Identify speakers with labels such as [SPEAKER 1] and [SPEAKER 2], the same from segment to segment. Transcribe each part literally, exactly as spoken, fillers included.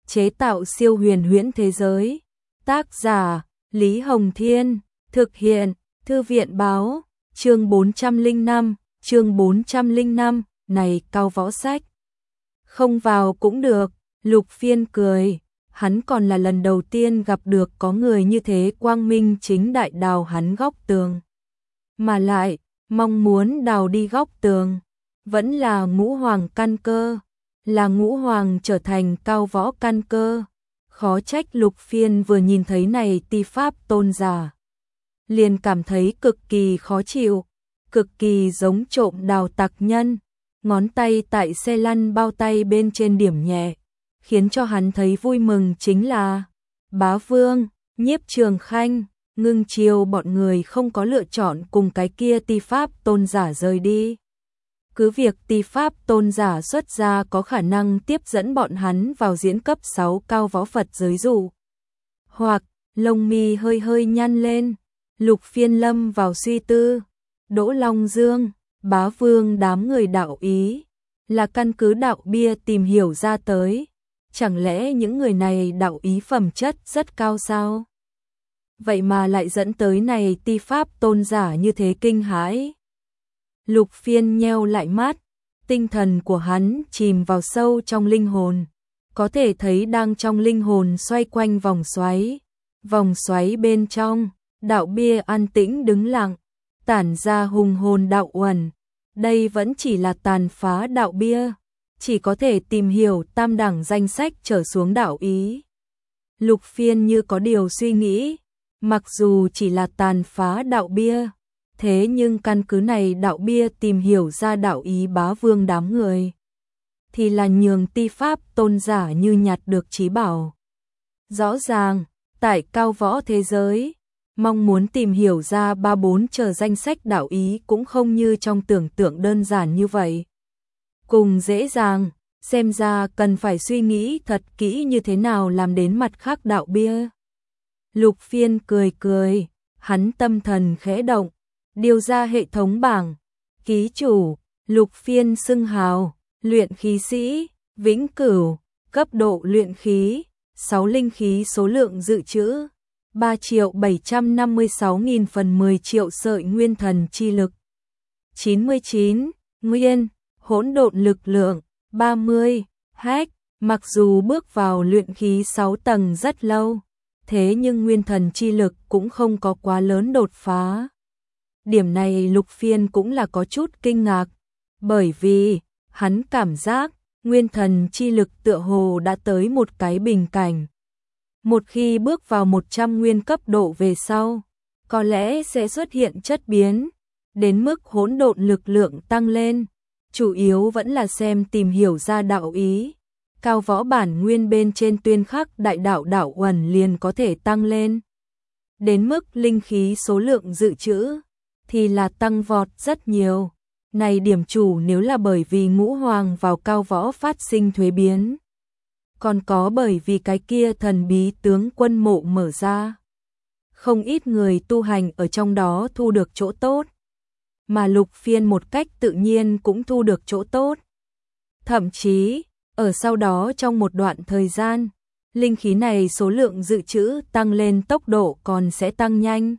[SPEAKER 1] chế tạo siêu huyền huyễn thế giới. Tác giả Lý Hồng Thiên, thực hiện Thư viện Báo, chương bốn trăm lẻ năm, chương bốn trăm lẻ năm, này Cao Võ sách. Không vào cũng được, Lục Phiên cười, hắn còn là lần đầu tiên gặp được có người như thế quang minh chính đại đào hắn góc tường. Mà lại, mong muốn đào đi góc tường, vẫn là ngũ hoàng căn cơ, là ngũ hoàng trở thành cao võ căn cơ. Khó trách Lục Phiên vừa nhìn thấy này ti pháp tôn giả, liền cảm thấy cực kỳ khó chịu, cực kỳ giống trộm đào tặc nhân, ngón tay tại xe lăn bao tay bên trên điểm nhẹ, khiến cho hắn thấy vui mừng chính là Bá Vương, Nhiếp Trường Khanh, Ngưng Chiêu bọn người không có lựa chọn cùng cái kia ti pháp tôn giả rời đi. Cứ việc ti pháp tôn giả xuất ra có khả năng tiếp dẫn bọn hắn vào diễn cấp sáu cao võ Phật giới dụ. Hoặc, lông mi hơi hơi nhăn lên, Lục Phiên lâm vào suy tư, Đỗ Long Dương, Bá Vương đám người đạo ý, là căn cứ đạo bia tìm hiểu ra tới. Chẳng lẽ những người này đạo ý phẩm chất rất cao sao? Vậy mà lại dẫn tới này ti pháp tôn giả như thế kinh hãi. Lục Phiên nheo lại mắt, tinh thần của hắn chìm vào sâu trong linh hồn, có thể thấy đang trong linh hồn xoay quanh vòng xoáy, vòng xoáy bên trong, đạo bia an tĩnh đứng lặng, tản ra hùng hồn đạo uẩn. Đây vẫn chỉ là tàn phá đạo bia, chỉ có thể tìm hiểu tam đẳng danh sách trở xuống đạo ý. Lục Phiên như có điều suy nghĩ, mặc dù chỉ là tàn phá đạo bia, thế nhưng căn cứ này đạo bia tìm hiểu ra đạo ý Bá Vương đám người, thì là nhường ti pháp tôn giả như nhặt được trí bảo. Rõ ràng, tại cao võ thế giới, mong muốn tìm hiểu ra ba bốn chờ danh sách đạo ý cũng không như trong tưởng tượng đơn giản như vậy. Cùng dễ dàng, xem ra cần phải suy nghĩ thật kỹ như thế nào làm đến mặt khác đạo bia. Lục Phiên cười cười, hắn tâm thần khẽ động, điều ra hệ thống bảng, ký chủ, Lục Phiên xưng hào, luyện khí sĩ, vĩnh cửu, cấp độ luyện khí, sáu linh khí số lượng dự trữ, ba triệu bảy trăm năm mươi sáu nghìn phần mười triệu sợi nguyên thần chi lực, chín mươi chín, nguyên, hỗn độn lực lượng, ba mươi, hack, mặc dù bước vào luyện khí sáu tầng rất lâu, thế nhưng nguyên thần chi lực cũng không có quá lớn đột phá. Điểm này Lục Phiên cũng là có chút kinh ngạc, bởi vì hắn cảm giác nguyên thần chi lực tựa hồ đã tới một cái bình cảnh. Một khi bước vào một trăm nguyên cấp độ về sau, có lẽ sẽ xuất hiện chất biến, đến mức hỗn độn lực lượng tăng lên, chủ yếu vẫn là xem tìm hiểu ra đạo ý. Cao võ bản nguyên bên trên tuyên khắc đại đạo đạo uẩn liền có thể tăng lên. Đến mức linh khí số lượng dự trữ thì là tăng vọt rất nhiều. Này điểm chủ nếu là bởi vì ngũ hoàng vào cao võ phát sinh thuế biến, còn có bởi vì cái kia thần bí tướng quân mộ mở ra, không ít người tu hành ở trong đó thu được chỗ tốt, mà Lục Phiên một cách tự nhiên cũng thu được chỗ tốt. Thậm chí, ở sau đó trong một đoạn thời gian, linh khí này số lượng dự trữ tăng lên tốc độ còn sẽ tăng nhanh.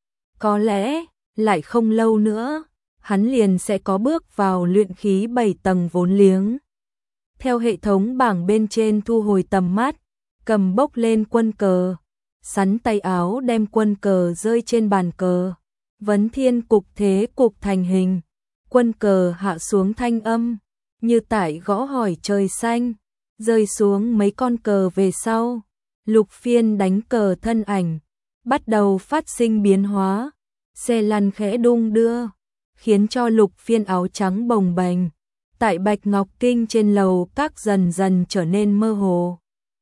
[SPEAKER 1] Có lẽ, lại không lâu nữa, hắn liền sẽ có bước vào luyện khí bảy tầng vốn liếng. Theo hệ thống bảng bên trên thu hồi tầm mắt, cầm bốc lên quân cờ, sắn tay áo đem quân cờ rơi trên bàn cờ. Vấn thiên cục thế cục thành hình, quân cờ hạ xuống thanh âm, như tại gõ hỏi trời xanh, rơi xuống mấy con cờ về sau. Lục Phiên đánh cờ thân ảnh, bắt đầu phát sinh biến hóa, xe lăn khẽ đung đưa, khiến cho Lục Phiên áo trắng bồng bềnh, tại Bạch Ngọc Kinh trên lầu các dần dần trở nên mơ hồ.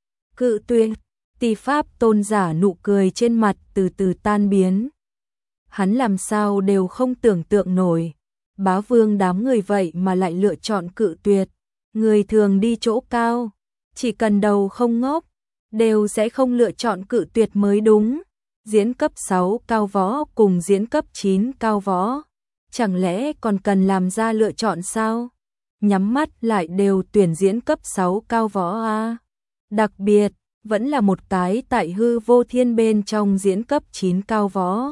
[SPEAKER 1] Cự tuyệt, ti pháp tôn giả nụ cười trên mặt từ từ tan biến. Hắn làm sao đều không tưởng tượng nổi, Bá Vương đám người vậy mà lại lựa chọn cự tuyệt. Người thường đi chỗ cao, chỉ cần đầu không ngốc, đều sẽ không lựa chọn cự tuyệt mới đúng. Diễn cấp sáu cao võ cùng diễn cấp chín cao võ, chẳng lẽ còn cần làm ra lựa chọn sao? Nhắm mắt lại đều tuyển diễn cấp sáu cao võ a. Đặc biệt, vẫn là một cái tại hư vô thiên bên trong diễn cấp chín cao võ.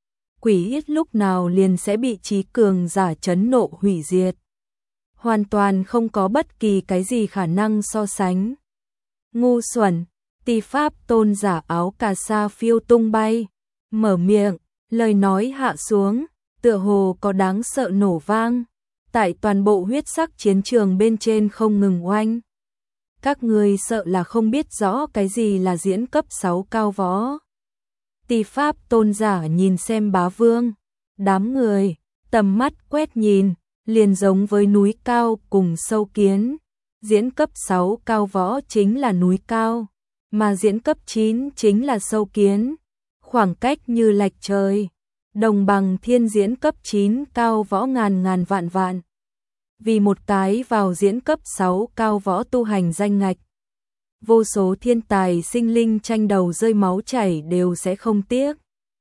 [SPEAKER 1] Quỷ ít lúc nào liền sẽ bị trí cường giả chấn nộ hủy diệt. Hoàn toàn không có bất kỳ cái gì khả năng so sánh. Ngu xuẩn, Tỳ Pháp tôn giả áo cà sa phiêu tung bay, mở miệng, lời nói hạ xuống, tựa hồ có đáng sợ nổ vang, tại toàn bộ huyết sắc chiến trường bên trên không ngừng oanh. Các người sợ là không biết rõ cái gì là diễn cấp sáu cao võ. Tỳ Pháp tôn giả nhìn xem Bá Vương, đám người, tầm mắt quét nhìn, liền giống với núi cao cùng sâu kiến. Diễn cấp sáu cao võ chính là núi cao, mà diễn cấp chín chính là sâu kiến. Khoảng cách như lệch trời, đồng bằng thiên diễn cấp chín cao võ ngàn ngàn vạn vạn. Vì một cái vào diễn cấp sáu cao võ tu hành danh ngạch, vô số thiên tài sinh linh tranh đầu rơi máu chảy đều sẽ không tiếc.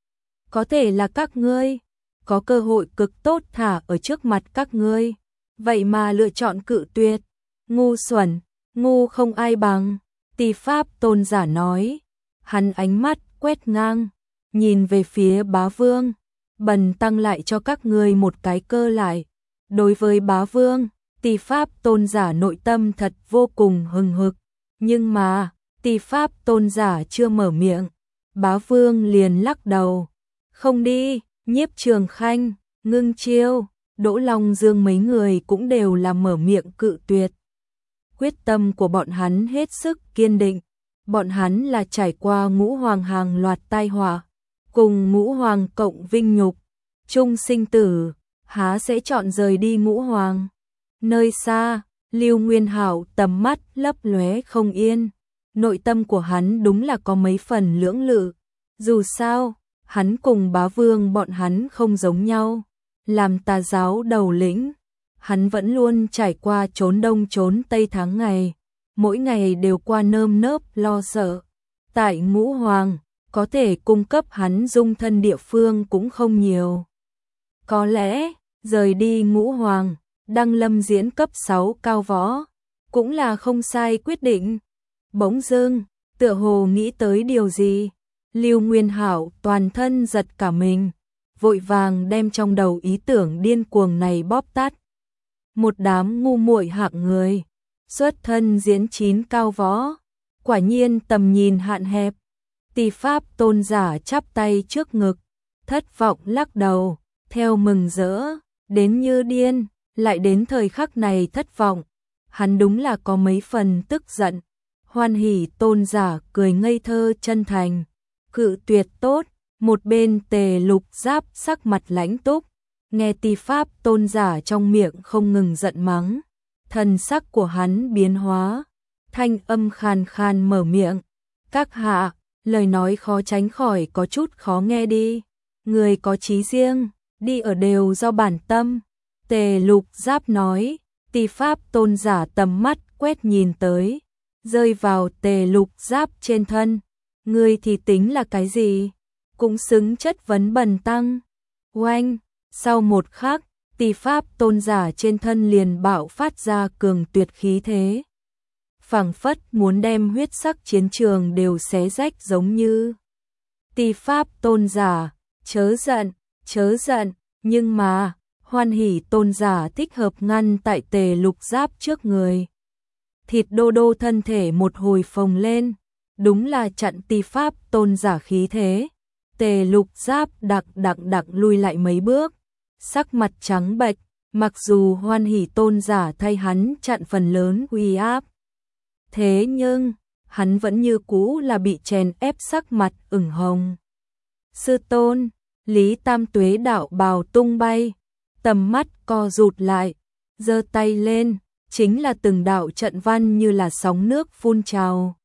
[SPEAKER 1] Có thể là các ngươi, có cơ hội cực tốt thả ở trước mặt các ngươi, vậy mà lựa chọn cự tuyệt. Ngu xuẩn, ngu không ai bằng, Tỳ Pháp tôn giả nói. Hắn ánh mắt quét ngang, nhìn về phía Bá Vương, bần tăng lại cho các ngươi một cái cơ lại. Đối với Bá Vương, Tỳ Pháp tôn giả nội tâm thật vô cùng hừng hực, nhưng mà, Tỳ Pháp tôn giả chưa mở miệng, Bá Vương liền lắc đầu. Không đi, Nhiếp Trường Khanh, Ngưng Chiêu, Đỗ Long Dương mấy người cũng đều là mở miệng cự tuyệt. Quyết tâm của bọn hắn hết sức kiên định, bọn hắn là trải qua ngũ hoàng hàng loạt tai họa, cùng ngũ hoàng cộng vinh nhục, chung sinh tử, há sẽ chọn rời đi ngũ hoàng. Nơi xa, Lưu Nguyên Hạo tầm mắt lấp lóe không yên, nội tâm của hắn đúng là có mấy phần lưỡng lự. Dù sao, hắn cùng Bá Vương bọn hắn không giống nhau, làm tà giáo đầu lĩnh, hắn vẫn luôn trải qua trốn đông trốn tây tháng ngày, mỗi ngày đều qua nơm nớp lo sợ. Tại ngũ hoàng, có thể cung cấp hắn dung thân địa phương cũng không nhiều. Có lẽ, rời đi ngũ hoàng, đăng lâm diễn cấp sáu cao võ, cũng là không sai quyết định. Bỗng dưng, tựa hồ nghĩ tới điều gì, Lưu Nguyên Hạo toàn thân giật cả mình, vội vàng đem trong đầu ý tưởng điên cuồng này bóp tắt. Một đám ngu muội hạng người, xuất thân diễn chín cao võ, quả nhiên tầm nhìn hạn hẹp. Tỳ Pháp tôn giả chắp tay trước ngực, thất vọng lắc đầu, theo mừng rỡ, đến như điên, lại đến thời khắc này thất vọng. Hắn đúng là có mấy phần tức giận. Hoan hỉ tôn giả cười ngây thơ chân thành, cự tuyệt tốt. Một bên Tề Lục Giáp sắc mặt lãnh túc, nghe Tỳ Pháp tôn giả trong miệng không ngừng giận mắng, thần sắc của hắn biến hóa, thanh âm khàn khàn mở miệng, các hạ, lời nói khó tránh khỏi có chút khó nghe đi, người có chí riêng, đi ở đều do bản tâm. Tề Lục Giáp nói. Tỳ Pháp tôn giả tầm mắt quét nhìn tới, rơi vào Tề Lục Giáp trên thân. Ngươi thì tính là cái gì? Cũng xứng chất vấn bần tăng. Oanh, sau một khắc, Tỳ Pháp tôn giả trên thân liền bạo phát ra cường tuyệt khí thế, phảng phất muốn đem huyết sắc chiến trường đều xé rách giống như. Tỳ Pháp tôn giả, chớ giận, chớ giận, nhưng mà Hoan hỉ tôn giả thích hợp ngăn tại Tề Lục Giáp trước người. Thịt đô đô thân thể một hồi phồng lên, đúng là chặn Tỳ Pháp tôn giả khí thế. Tề Lục Giáp đặc đặc đặc lui lại mấy bước, sắc mặt trắng bệch, mặc dù Hoan hỉ tôn giả thay hắn chặn phần lớn uy áp. Thế nhưng, hắn vẫn như cũ là bị chèn ép, sắc mặt ửng hồng. Sư tôn, Lý Tam Tuế đạo bào tung bay, tầm mắt co rụt lại, giơ tay lên, chính là từng đạo trận văn như là sóng nước phun trào.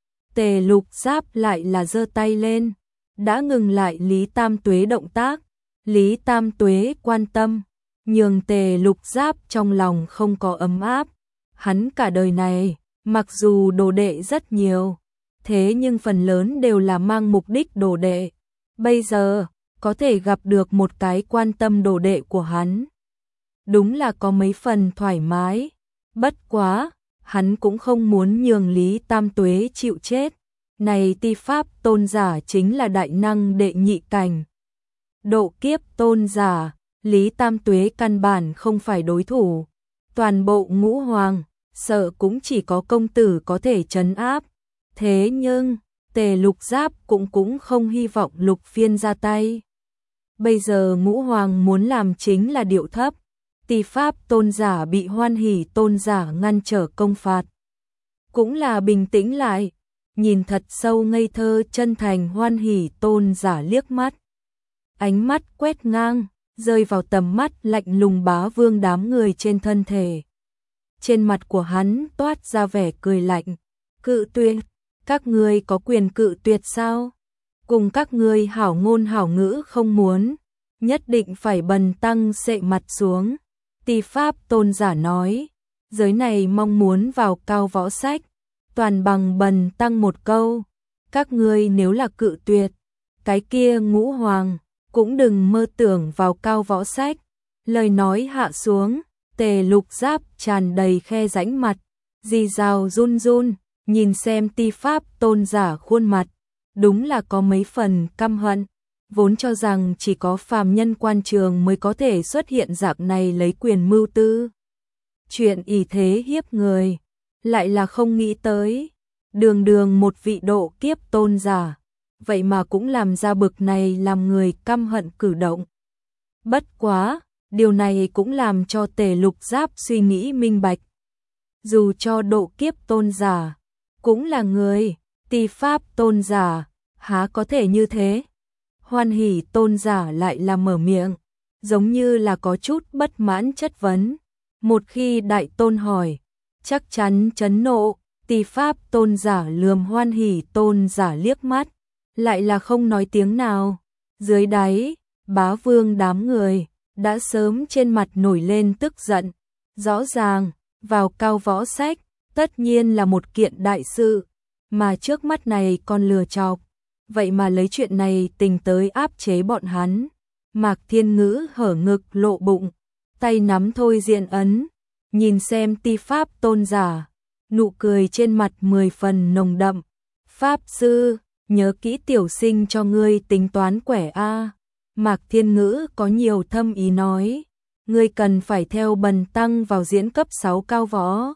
[SPEAKER 1] Tề Lục Giáp lại là giơ tay lên, đã ngừng lại Lý Tam Tuế động tác. Lý Tam Tuế quan tâm, nhường Tề Lục Giáp trong lòng không có ấm áp. Hắn cả đời này, mặc dù đồ đệ rất nhiều, thế nhưng phần lớn đều là mang mục đích đồ đệ. Bây giờ, có thể gặp được một cái quan tâm đồ đệ của hắn, đúng là có mấy phần thoải mái. Bất quá, hắn cũng không muốn nhường Lý Tam Tuế chịu chết. Này ti pháp tôn giả chính là đại năng đệ nhị cảnh. Độ kiếp tôn giả, Lý Tam Tuế căn bản không phải đối thủ. Toàn bộ ngũ hoàng, sợ cũng chỉ có công tử có thể trấn áp. Thế nhưng, Tề Lục Giáp cũng cũng không hy vọng Lục Phiên ra tay. Bây giờ ngũ hoàng muốn làm chính là điệu thấp. Ti pháp tôn giả bị Hoan Hỷ tôn giả ngăn trở công phạt. Cũng là bình tĩnh lại, nhìn thật sâu ngây thơ chân thành Hoan Hỷ tôn giả liếc mắt. Ánh mắt quét ngang, rơi vào tầm mắt lạnh lùng Bá Vương đám người trên thân thể. Trên mặt của hắn toát ra vẻ cười lạnh. Cự tuyệt, các ngươi có quyền cự tuyệt sao? Cùng các ngươi hảo ngôn hảo ngữ không muốn, nhất định phải bần tăng sệ mặt xuống. Ti pháp tôn giả nói, giới này mong muốn vào cao võ sách, toàn bằng bần tăng một câu. Các ngươi nếu là cự tuyệt, cái kia ngũ hoàng, cũng đừng mơ tưởng vào cao võ sách. Lời nói hạ xuống, Tề Lục Giáp tràn đầy khe rãnh mặt, rì rào run run, nhìn xem ti pháp tôn giả khuôn mặt, đúng là có mấy phần căm hận. Vốn cho rằng chỉ có phàm nhân quan trường mới có thể xuất hiện dạng này lấy quyền mưu tư. Chuyện ỷ thế hiếp người, lại là không nghĩ tới. Đường đường một vị độ kiếp tôn giả, vậy mà cũng làm ra bực này làm người căm hận cử động. Bất quá, điều này cũng làm cho Tề Lục Giáp suy nghĩ minh bạch. Dù cho độ kiếp tôn giả, cũng là người, ti pháp tôn giả, há có thể như thế? Hoan Hỷ tôn giả lại là mở miệng, giống như là có chút bất mãn chất vấn. Một khi đại tôn hỏi, chắc chắn chấn nộ. Ti pháp tôn giả lườm Hoan Hỷ tôn giả liếc mắt, lại là không nói tiếng nào. Dưới đáy, Bá Vương đám người đã sớm trên mặt nổi lên tức giận. Rõ ràng, vào cao võ sách, tất nhiên là một kiện đại sự, mà trước mắt này còn lừa chọc. Vậy mà lấy chuyện này tình tới áp chế bọn hắn. Mạc Thiên Ngữ hở ngực lộ bụng, tay nắm thôi diện ấn, nhìn xem ti pháp tôn giả, nụ cười trên mặt mười phần nồng đậm. Pháp sư, nhớ kỹ tiểu sinh cho ngươi tính toán quẻ a. Mạc Thiên Ngữ có nhiều thâm ý nói, ngươi cần phải theo bần tăng vào diễn cấp sáu cao võ.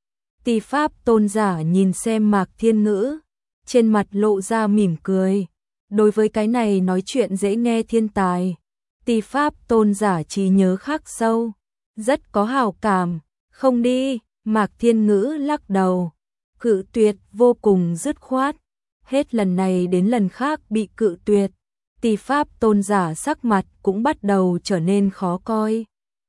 [SPEAKER 1] Ti pháp tôn giả nhìn xem Mạc Thiên Ngữ, trên mặt lộ ra mỉm cười. Đối với cái này nói chuyện dễ nghe thiên tài, ti pháp tôn giả trí nhớ khắc sâu, rất có hảo cảm. Không đi, Mạc Thiên Ngữ lắc đầu, cự tuyệt vô cùng dứt khoát. Hết lần này đến lần khác bị cự tuyệt, ti pháp tôn giả sắc mặt cũng bắt đầu trở nên khó coi.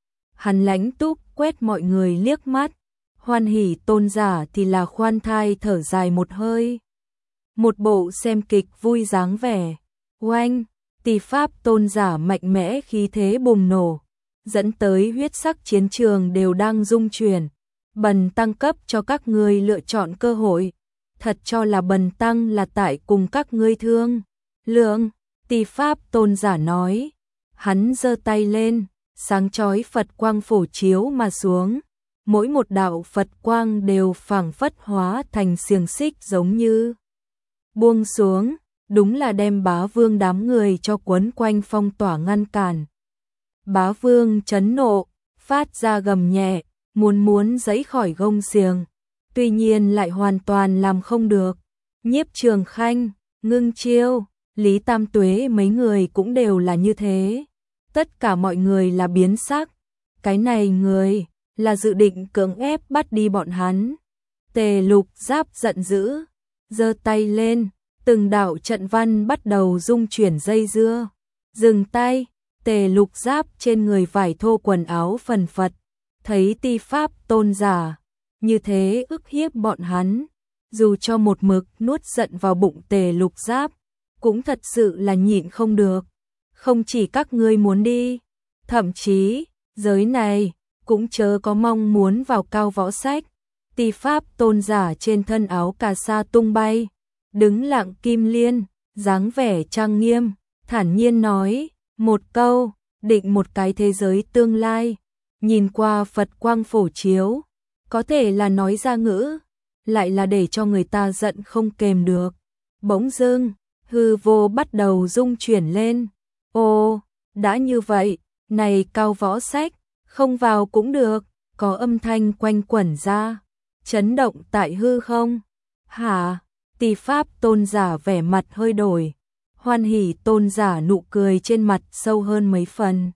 [SPEAKER 1] Hắn lãnh túc quét mọi người liếc mắt, Hoan Hỷ tôn giả thì là khoan thai thở dài một hơi. Một bộ xem kịch vui dáng vẻ. Oanh, ti pháp tôn giả mạnh mẽ khí thế bùng nổ, dẫn tới huyết sắc chiến trường đều đang rung chuyển. Bần tăng cấp cho các ngươi lựa chọn cơ hội, thật cho là bần tăng là tại cùng các ngươi thương lượng. Ti pháp tôn giả nói, hắn giơ tay lên, sáng chói Phật quang phổ chiếu mà xuống. Mỗi một đạo Phật quang đều phảng phất hóa thành xiềng xích giống như buông xuống, đúng là đem Bá Vương đám người cho quấn quanh phong tỏa ngăn cản. Bá Vương chấn nộ, phát ra gầm nhẹ, muốn muốn giãy khỏi gông xiềng, tuy nhiên lại hoàn toàn làm không được. Nhiếp Trường Khanh, Ngưng Chiêu, Lý Tam Tuế mấy người cũng đều là như thế. Tất cả mọi người là biến sắc. Cái này người là dự định cưỡng ép bắt đi bọn hắn. Tề Lục Giáp giận dữ, giơ tay lên, từng đạo trận văn bắt đầu dung chuyển dây dưa. Dừng tay, Tề Lục Giáp trên người vải thô quần áo phần phật, thấy ti pháp tôn giả như thế ức hiếp bọn hắn, dù cho một mực nuốt giận vào bụng Tề Lục Giáp, cũng thật sự là nhịn không được. Không chỉ các ngươi muốn đi, thậm chí giới này cũng chớ có mong muốn vào cao võ sách. Ti pháp tôn giả trên thân áo cà sa tung bay, đứng lặng kim liên, dáng vẻ trang nghiêm, thản nhiên nói một câu, định một cái thế giới tương lai. Nhìn qua Phật quang phổ chiếu, có thể là nói ra ngữ, lại là để cho người ta giận không kềm được. Bỗng dưng, hư vô bắt đầu rung chuyển lên. Ô, đã như vậy, này Cao Võ Sách, không vào cũng được, có âm thanh quanh quẩn ra, chấn động tại hư không. Hả? Tỳ Pháp Tôn giả vẻ mặt hơi đổi. Hoan Hỷ Tôn giả nụ cười trên mặt sâu hơn mấy phần.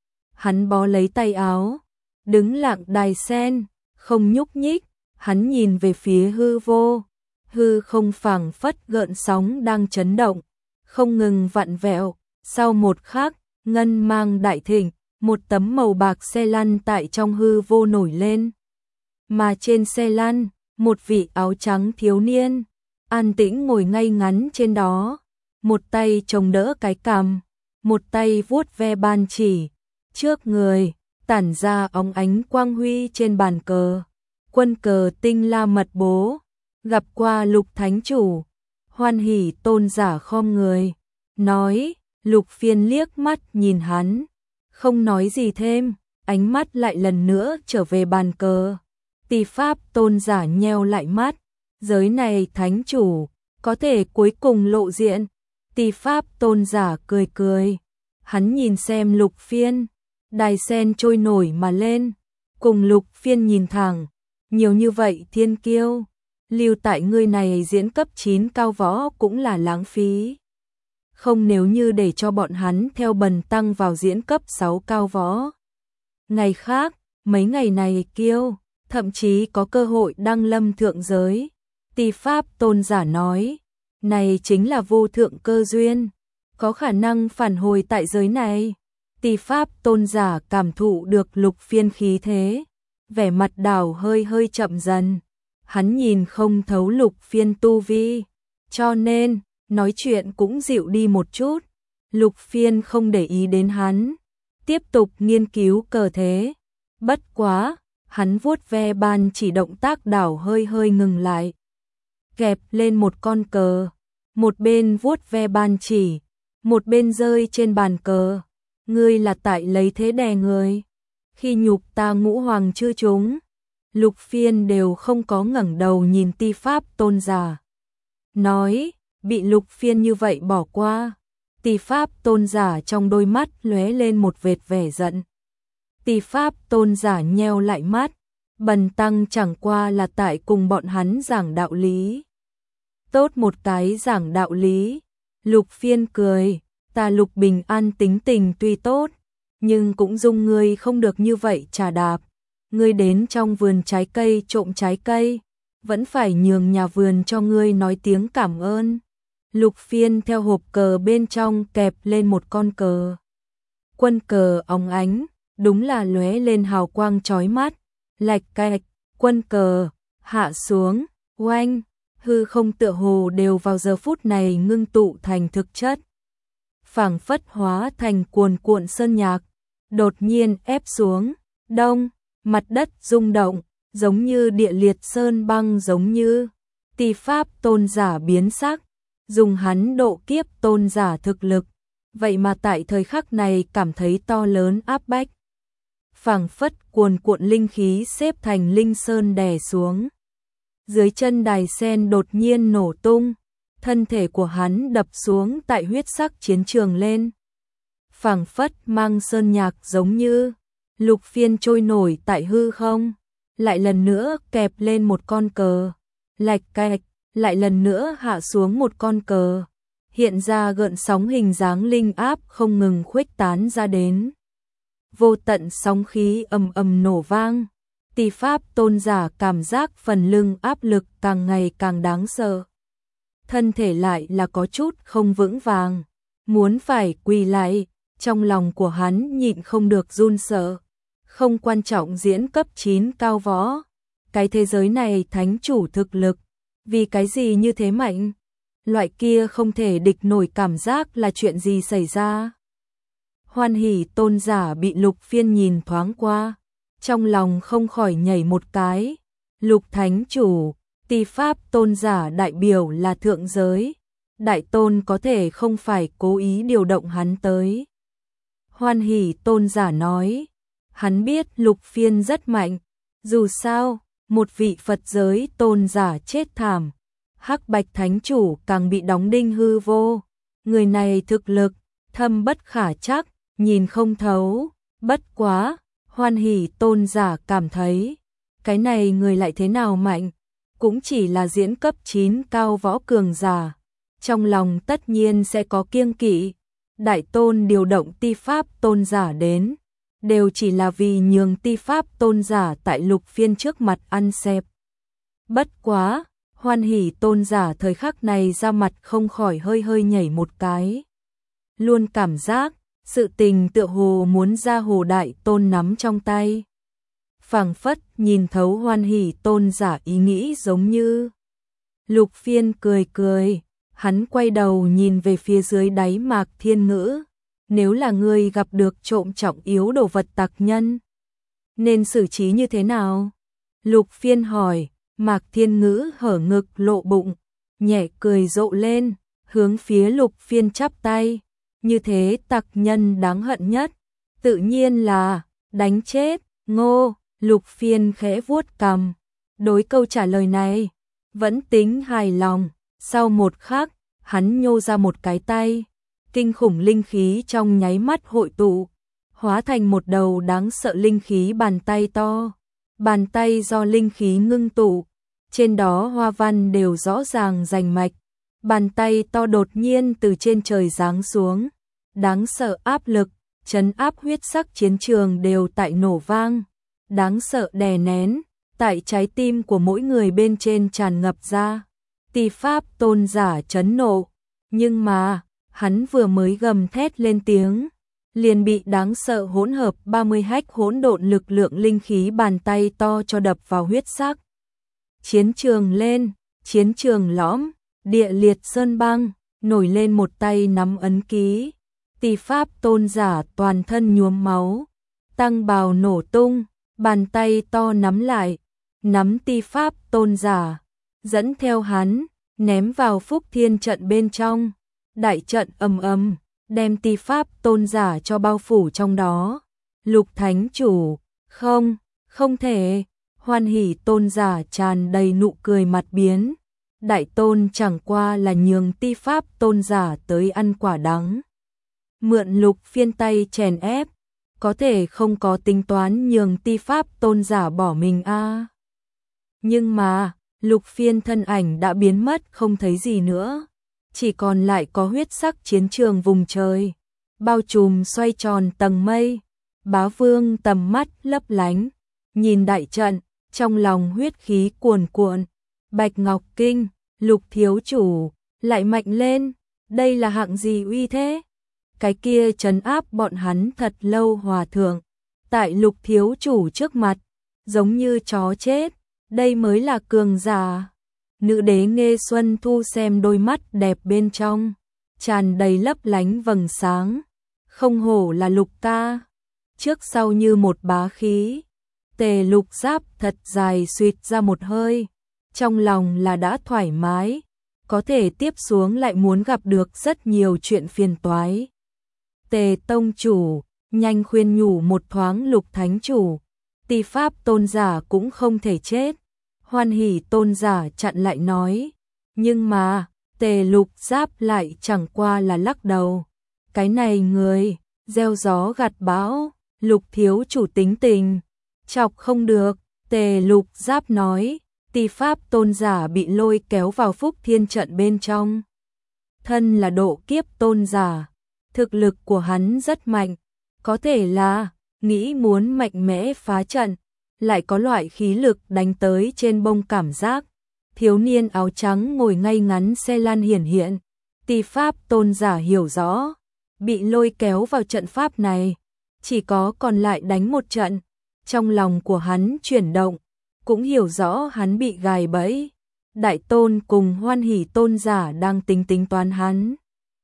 [SPEAKER 1] Hắn bó lấy tay áo, đứng lặng đài sen, không nhúc nhích, hắn nhìn về phía hư vô. Hư không phảng phất gợn sóng đang chấn động, không ngừng vặn vẹo. Sau một khắc, ngân mang đại thịnh, một tấm màu bạc xe lăn tại trong hư vô nổi lên. Mà trên xe lăn, một vị áo trắng thiếu niên, an tĩnh ngồi ngay ngắn trên đó, một tay chống đỡ cái cằm, một tay vuốt ve ban chỉ, trước người, tản ra óng ánh quang huy trên bàn cờ, quân cờ tinh la mật bố, gặp qua Lục Thánh Chủ. Hoan Hỷ Tôn giả khom người, nói. Lục Phiên liếc mắt nhìn hắn, không nói gì thêm, ánh mắt lại lần nữa trở về bàn cờ. Tỳ Pháp Tôn giả nheo lại mắt, giới này Thánh Chủ, có thể cuối cùng lộ diện. Tỳ Pháp Tôn giả cười cười, hắn nhìn xem Lục Phiên, đài sen trôi nổi mà lên, cùng Lục Phiên nhìn thẳng, nhiều như vậy thiên kiêu, lưu tại ngươi này diễn cấp chín cao võ cũng là lãng phí. Không nếu như để cho bọn hắn theo bần tăng vào diễn cấp sáu cao võ. Ngày khác, mấy ngày này kiêu, thậm chí có cơ hội đăng lâm thượng giới. Tỳ Pháp Tôn giả nói, này chính là vô thượng cơ duyên, có khả năng phản hồi tại giới này. Tỳ Pháp Tôn giả cảm thụ được Lục Phiên khí thế, vẻ mặt đảo hơi hơi chậm dần. Hắn nhìn không thấu Lục Phiên tu vi, cho nên nói chuyện cũng dịu đi một chút. Lục Phiên không để ý đến hắn, tiếp tục nghiên cứu cờ thế. Bất quá, hắn vuốt ve ban chỉ động tác đảo hơi hơi ngừng lại. Kẹp lên một con cờ, một bên vuốt ve ban chỉ, một bên rơi trên bàn cờ. Ngươi là tại lấy thế đè người, khi nhục ta ngũ hoàng chư chúng. Lục Phiên đều không có ngẩng đầu nhìn Tỳ Pháp Tôn giả. Nói, bị Lục Phiên như vậy bỏ qua. Tỳ Pháp Tôn giả trong đôi mắt lóe lên một vệt vẻ giận. Tỳ Pháp Tôn giả nheo lại mắt, bần tăng chẳng qua là tại cùng bọn hắn giảng đạo lý. Tốt một cái giảng đạo lý. Lục Phiên cười, ta Lục Bình An tính tình tuy tốt, nhưng cũng dung ngươi không được như vậy trà đạp. Ngươi đến trong vườn trái cây trộm trái cây, vẫn phải nhường nhà vườn cho ngươi nói tiếng cảm ơn. Lục Phiên theo hộp cờ bên trong kẹp lên một con cờ. Quân cờ óng ánh, đúng là lóe lên hào quang chói mắt. Lạch cạch, quân cờ hạ xuống, oanh, hư không tựa hồ đều vào giờ phút này ngưng tụ thành thực chất. Phảng phất hóa thành cuồn cuộn sơn nhạc, đột nhiên ép xuống, đông, mặt đất rung động, giống như địa liệt sơn băng giống như. Tỳ Pháp Tôn giả biến sắc, dùng hắn độ kiếp tôn giả thực lực, vậy mà tại thời khắc này cảm thấy to lớn áp bách. Phảng phất cuồn cuộn linh khí xếp thành linh sơn đè xuống. Dưới chân đài sen đột nhiên nổ tung, thân thể của hắn đập xuống tại huyết sắc chiến trường lên. Phảng phất mang sơn nhạc giống như. Lục Phiên trôi nổi tại hư không, lại lần nữa kẹp lên một con cờ. Lạch cạch, lại lần nữa hạ xuống một con cờ. Hiện ra gợn sóng hình dáng linh áp không ngừng khuếch tán ra đến. Vô tận sóng khí ầm ầm nổ vang. Tỳ Pháp Tôn giả cảm giác phần lưng áp lực càng ngày càng đáng sợ. Thân thể lại là có chút không vững vàng, muốn phải quỳ lại, trong lòng của hắn nhịn không được run sợ. Không quan trọng diễn cấp chín cao võ, cái thế giới này thánh chủ thực lực, vì cái gì như thế mạnh? Loại kia không thể địch nổi cảm giác là chuyện gì xảy ra? Hoan Hỷ Tôn giả bị Lục Phiên nhìn thoáng qua, trong lòng không khỏi nhảy một cái. Lục Thánh Chủ, Tỳ Pháp Tôn giả đại biểu là thượng giới, Đại Tôn có thể không phải cố ý điều động hắn tới. Hoan Hỷ Tôn giả nói, hắn biết Lục Phiên rất mạnh, dù sao, một vị Phật giới tôn giả chết thảm. Hắc Bạch Thánh Chủ càng bị đóng đinh hư vô. Người này thực lực thâm bất khả trắc, nhìn không thấu. Bất quá, Hoan Hỷ tôn giả cảm thấy, cái này người lại thế nào mạnh, cũng chỉ là diễn cấp chín cao võ cường giả. Trong lòng tất nhiên sẽ có kiêng kỵ. Đại tôn điều động Ti Pháp tôn giả đến, đều chỉ là vì nhường Ti Pháp tôn giả tại Lục Phiên trước mặt ăn xẹp. Bất quá, Hoan Hỷ tôn giả thời khắc này ra mặt không khỏi hơi hơi nhảy một cái. Luôn cảm giác, sự tình tựa hồ muốn ra hồ đại tôn nắm trong tay. Phảng phất nhìn thấu Hoan Hỷ tôn giả ý nghĩ giống như. Lục Phiên cười cười, hắn quay đầu nhìn về phía dưới đáy Mạc Thiên Ngữ. Nếu là ngươi gặp được trộm trọng yếu đồ vật tặc nhân, nên xử trí như thế nào? Lục Phiên hỏi. Mạc Thiên Ngữ hở ngực lộ bụng, nhẹ cười rộ lên, hướng phía Lục Phiên chắp tay. Như thế tặc nhân đáng hận nhất, tự nhiên là đánh chết. Ngô. Lục Phiên khẽ vuốt cằm, đối câu trả lời này vẫn tính hài lòng. Sau một khắc, hắn nhô ra một cái tay, kinh khủng linh khí trong nháy mắt hội tụ, hóa thành một đầu đáng sợ linh khí bàn tay to. Bàn tay do linh khí ngưng tụ, trên đó hoa văn đều rõ ràng rành mạch. Bàn tay to đột nhiên từ trên trời giáng xuống, đáng sợ áp lực, trấn áp huyết sắc chiến trường đều tại nổ vang. Đáng sợ đè nén, tại trái tim của mỗi người bên trên tràn ngập ra. Ti Pháp tôn giả chấn nộ, nhưng mà, hắn vừa mới gầm thét lên tiếng, liền bị đáng sợ hỗn hợp ba mươi hách hỗn độn lực lượng linh khí bàn tay to cho đập vào huyết sắc. Chiến trường lên, chiến trường lõm, địa liệt sơn băng, nổi lên một tay nắm ấn ký. Ti Pháp tôn giả toàn thân nhuốm máu, tăng bào nổ tung, bàn tay to nắm lại, nắm Ti Pháp tôn giả, dẫn theo hắn, ném vào Phúc Thiên trận bên trong. Đại trận ầm ầm, đem Ti Pháp tôn giả cho bao phủ trong đó. Lục Thánh Chủ, không, không thể. Hoan Hỷ tôn giả tràn đầy nụ cười mặt biến. Đại tôn chẳng qua là nhường Ti Pháp tôn giả tới ăn quả đắng. Mượn Lục Phiên tay chèn ép, có thể không có tính toán nhường Ti Pháp tôn giả bỏ mình a. À. Nhưng mà, Lục Phiên thân ảnh đã biến mất không thấy gì nữa. Chỉ còn lại có huyết sắc chiến trường vùng trời, bao trùm xoay tròn tầng mây. Bá Vương tầm mắt lấp lánh, nhìn đại trận, trong lòng huyết khí cuồn cuộn. Bạch Ngọc Kinh, Lục thiếu chủ, lại mạnh lên, đây là hạng gì uy thế? Cái kia trấn áp bọn hắn thật lâu hòa thượng, tại Lục thiếu chủ trước mặt, giống như chó chết, đây mới là cường giả. Nữ đế Nghê Xuân Thu xem đôi mắt đẹp bên trong, tràn đầy lấp lánh vầng sáng, không hổ là Lục ca, trước sau như một bá khí. Tề Lục Giáp thật dài suýt ra một hơi, trong lòng là đã thoải mái, có thể tiếp xuống lại muốn gặp được rất nhiều chuyện phiền toái. Tề tông chủ, nhanh khuyên nhủ một thoáng Lục thánh chủ, Ti Pháp tôn giả cũng không thể chết. Hoan Hỷ tôn giả chặn lại nói, nhưng mà, Tề Lục Giáp lại chẳng qua là lắc đầu. Cái này người, gieo gió gặt bão, Lục thiếu chủ tính tình, chọc không được. Tề Lục Giáp nói, Ti Pháp tôn giả bị lôi kéo vào Phúc Thiên trận bên trong. Thân là độ kiếp tôn giả, thực lực của hắn rất mạnh, có thể là nghĩ muốn mạnh mẽ phá trận, lại có loại khí lực đánh tới trên bông cảm giác. Thiếu niên áo trắng ngồi ngay ngắn xe lan hiển hiện. Ti Pháp tôn giả hiểu rõ, bị lôi kéo vào trận pháp này, chỉ có còn lại đánh một trận. Trong lòng của hắn chuyển động, cũng hiểu rõ hắn bị gài bẫy. Đại tôn cùng Hoan Hỷ tôn giả đang tính tính toán hắn.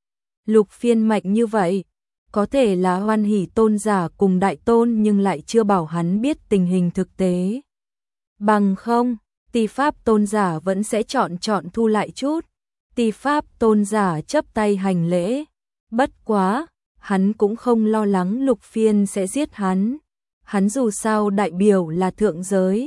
[SPEAKER 1] Lục Phiên mạnh như vậy, có thể là Hoan Hỷ tôn giả cùng đại tôn nhưng lại chưa bảo hắn biết tình hình thực tế. Bằng không, Ti Pháp tôn giả vẫn sẽ chọn chọn thu lại chút. Ti Pháp tôn giả chấp tay hành lễ. Bất quá, hắn cũng không lo lắng Lục Phiên sẽ giết hắn. Hắn dù sao đại biểu là thượng giới,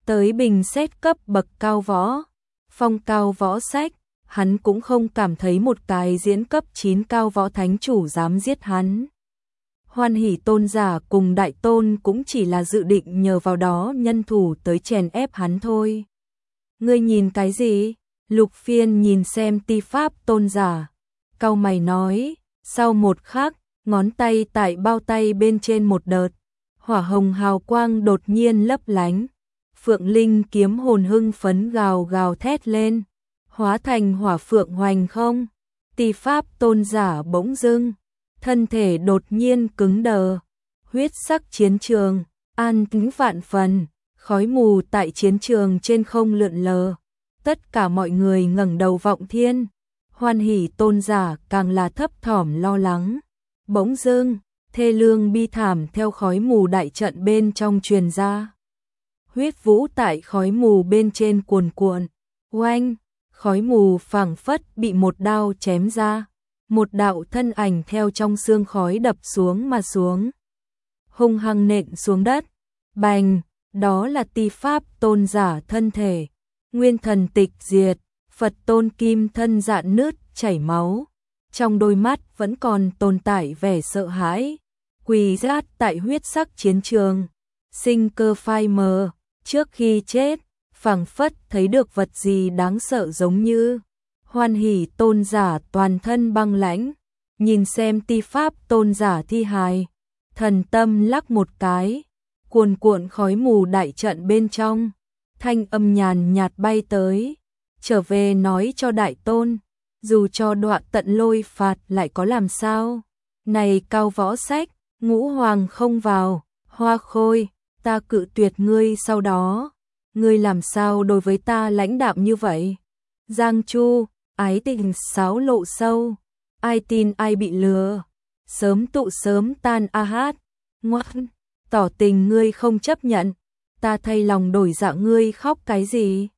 [SPEAKER 1] tới bình xét cấp bậc cao võ, phong cao võ sách, hắn cũng không cảm thấy một cái diễn cấp chín cao võ thánh chủ dám giết hắn. Hoan Hỷ tôn giả cùng đại tôn cũng chỉ là dự định nhờ vào đó nhân thủ tới chèn ép hắn thôi. Ngươi nhìn cái gì? Lục Phiên nhìn xem Ti Pháp tôn giả, cau mày nói, sau một khắc, ngón tay tại bao tay bên trên một đợt, hỏa hồng hào quang đột nhiên lấp lánh, Phượng Linh kiếm hồn hưng phấn gào gào thét lên, hóa thành hỏa phượng hoành không. Ti Pháp tôn giả bỗng dưng, thân thể đột nhiên cứng đờ, huyết sắc chiến trường, an tĩnh vạn phần, khói mù tại chiến trường trên không lượn lờ. Tất cả mọi người ngẩng đầu vọng thiên, Hoan Hỷ tôn giả càng là thấp thỏm lo lắng. Bỗng dưng, thê lương bi thảm theo khói mù đại trận bên trong truyền ra. Huyết vũ tại khói mù bên trên cuồn cuộn, oanh, khói mù phảng phất bị một đao chém ra, một đạo thân ảnh theo trong xương khói đập xuống mà xuống, hung hăng nện xuống đất. Bành, đó là Ti Pháp tôn giả thân thể, nguyên thần tịch diệt, Phật tôn kim thân rạn nứt chảy máu, trong đôi mắt vẫn còn tồn tại vẻ sợ hãi, quỳ rát tại huyết sắc chiến trường, sinh cơ phai mờ, trước khi chết, phảng phất thấy được vật gì đáng sợ giống như. Hoan Hỷ tôn giả toàn thân băng lãnh, nhìn xem Ti Pháp tôn giả thi hài, thần tâm lắc một cái, cuồn cuộn khói mù đại trận bên trong, thanh âm nhàn nhạt bay tới, trở về nói cho đại tôn, dù cho đọa tận lôi phạt lại có làm sao. Này cao võ sách, ngũ hoàng không vào, Hoa Khôi, ta cự tuyệt ngươi sau đó, ngươi làm sao đối với ta lãnh đạm như vậy? Giang Chu, ái tình sáo lộ sâu, ai tin ai bị lừa, sớm tụ sớm tan a hát, ngoan, tỏ tình ngươi không chấp nhận, ta thay lòng đổi dạ ngươi khóc cái gì?